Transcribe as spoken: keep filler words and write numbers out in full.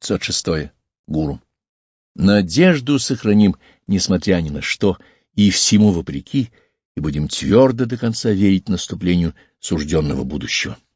пятьсот шестое. Гуру. Надежду сохраним, несмотря ни на что, и всему вопреки, и будем твердо до конца верить наступлению сужденного будущего.